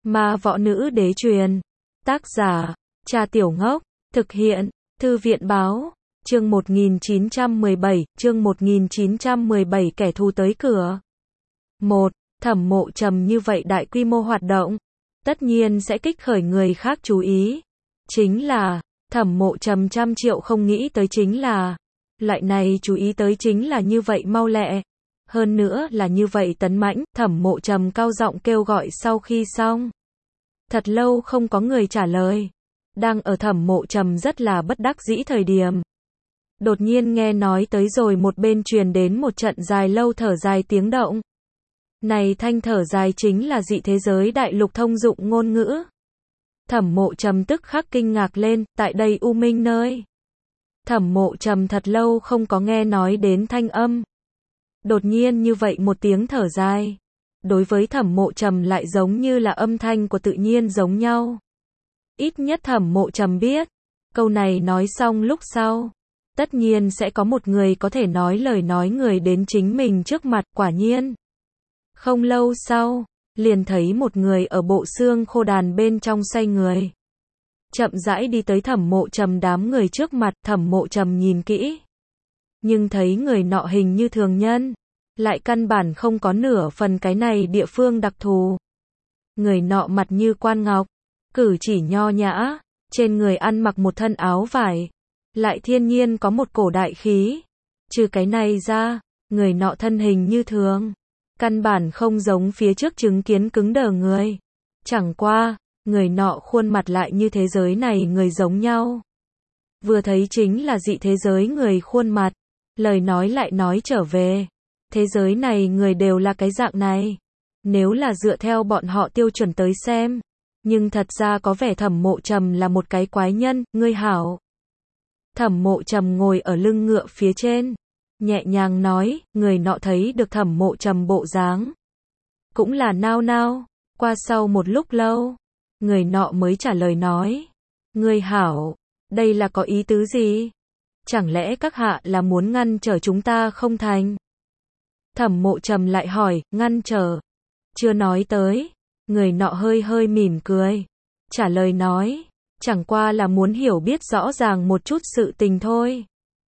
Ma võ nữ đế truyền. Tác giả, Cha Tiểu Ngốc. Thực hiện, Thư viện báo. Chương 1917, chương 1917 kẻ thù tới cửa. 1. Thẩm Mộ Trầm như vậy đại quy mô hoạt động, tất nhiên sẽ kích khởi người khác chú ý. Chính là, Thẩm Mộ Trầm trăm triệu không nghĩ tới chính là, loại này chú ý tới chính là như vậy mau lẹ. Hơn nữa là như vậy tấn mãnh. Thẩm Mộ Trầm cao giọng kêu gọi sau khi xong. Thật lâu không có người trả lời. Đang ở Thẩm Mộ Trầm rất là bất đắc dĩ thời điểm. Đột nhiên nghe nói tới rồi một bên truyền đến một trận dài lâu thở dài tiếng động. Này thanh thở dài chính là dị thế giới đại lục thông dụng ngôn ngữ. Thẩm Mộ Trầm tức khắc kinh ngạc lên, tại đây U Minh nơi. Thẩm Mộ Trầm thật lâu không có nghe nói đến thanh âm. Đột nhiên như vậy một tiếng thở dài. Đối với Thẩm Mộ Trầm lại giống như là âm thanh của tự nhiên giống nhau. Ít nhất Thẩm Mộ Trầm biết, câu này nói xong lúc sau, tất nhiên sẽ có một người có thể nói lời nói người đến chính mình trước mặt. Quả nhiên, không lâu sau, liền thấy một người ở bộ xương khô đàn bên trong say người. Chậm rãi đi tới Thẩm Mộ Trầm đám người trước mặt. Thẩm Mộ Trầm nhìn kỹ, nhưng thấy người nọ hình như thường nhân, lại căn bản không có nửa phần cái này địa phương đặc thù. Người nọ mặt như quan ngọc, cử chỉ nho nhã, trên người ăn mặc một thân áo vải, lại thiên nhiên có một cổ đại khí. Trừ cái này ra, người nọ thân hình như thường, căn bản không giống phía trước chứng kiến cứng đờ người. Chẳng qua, người nọ khuôn mặt lại như thế giới này người giống nhau. Vừa thấy chính là dị thế giới người khuôn mặt, lời nói lại nói trở về. Thế giới này người đều là cái dạng này. Nếu là dựa theo bọn họ tiêu chuẩn tới xem, nhưng thật ra có vẻ Thẩm Mộ Trầm là một cái quái nhân. Ngươi hảo. Thẩm Mộ Trầm ngồi ở lưng ngựa phía trên, nhẹ nhàng nói. Người nọ thấy được Thẩm Mộ Trầm bộ dáng, cũng là nao nao. Qua sau một lúc lâu, người nọ mới trả lời nói. Ngươi hảo, đây là có ý tứ gì? Chẳng lẽ các hạ là muốn ngăn trở chúng ta không thành? Thẩm Mộ Trầm lại hỏi. Ngăn trở? Chưa nói tới. Người nọ hơi hơi mỉm cười, trả lời nói. Chẳng qua là muốn hiểu biết rõ ràng một chút sự tình thôi.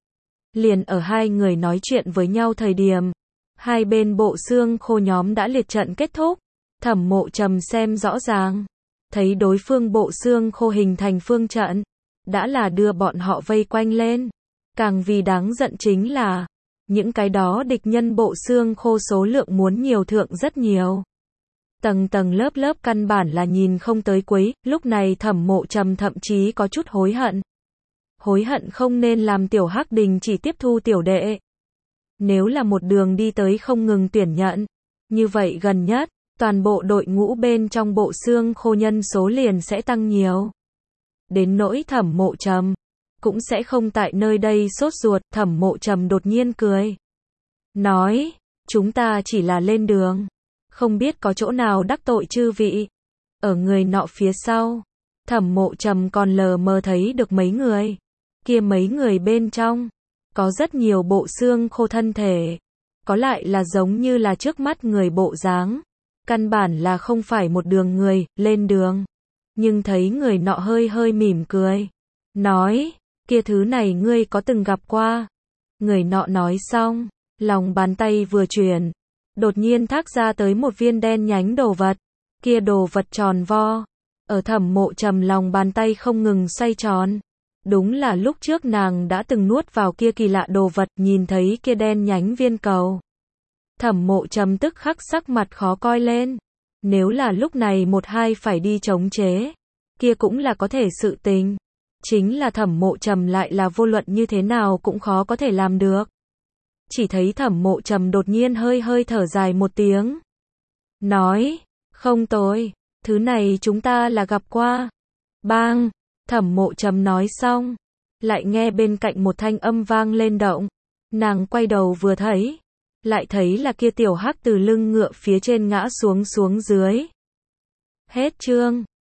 Liền ở hai người nói chuyện với nhau thời điểm, hai bên bộ xương khô nhóm đã liệt trận kết thúc. Thẩm Mộ Trầm xem rõ ràng, thấy đối phương bộ xương khô hình thành phương trận, đã là đưa bọn họ vây quanh lên. Càng vì đáng giận chính là, những cái đó địch nhân bộ xương khô số lượng muốn nhiều thượng rất nhiều. Tầng tầng lớp lớp căn bản là nhìn không tới cuối. Lúc này Thẩm Mộ Trầm thậm chí có chút hối hận. Hối hận không nên làm Tiểu Hắc đình chỉ tiếp thu tiểu đệ. Nếu là một đường đi tới không ngừng tuyển nhận, như vậy gần nhất, toàn bộ đội ngũ bên trong bộ xương khô nhân số liền sẽ tăng nhiều. Đến nỗi Thẩm Mộ Trầm, cũng sẽ không tại nơi đây sốt ruột. Thẩm Mộ Trầm đột nhiên cười, nói, chúng ta chỉ là lên đường, không biết có chỗ nào đắc tội chư vị. Ở người nọ phía sau, Thẩm Mộ Trầm còn lờ mờ thấy được mấy người. Kia mấy người bên trong, có rất nhiều bộ xương khô thân thể, có lại là giống như là trước mắt người bộ dáng, căn bản là không phải một đường người. Lên đường, nhưng thấy người nọ hơi hơi mỉm cười, nói, kia thứ này ngươi có từng gặp qua? Người nọ nói xong, lòng bàn tay vừa chuyển, đột nhiên thác ra tới một viên đen nhánh đồ vật. Kia đồ vật tròn vo, ở Thẩm Mộ Trầm lòng bàn tay không ngừng xoay tròn. Đúng là lúc trước nàng đã từng nuốt vào kia kỳ lạ đồ vật. Nhìn thấy kia đen nhánh viên cầu, Thẩm Mộ Trầm tức khắc sắc mặt khó coi lên. Nếu là lúc này một hai phải đi chống chế, kia cũng là có thể sự tình. Chính là Thẩm Mộ Trầm lại là vô luận như thế nào cũng khó có thể làm được. Chỉ thấy Thẩm Mộ Trầm đột nhiên hơi hơi thở dài một tiếng, nói, không tồi, thứ này chúng ta là gặp qua. Bang! Thẩm Mộ Trầm nói xong, lại nghe bên cạnh một thanh âm vang lên động. Nàng quay đầu vừa thấy, lại thấy là kia Tiểu Hắc từ lưng ngựa phía trên ngã xuống dưới. Hết chương.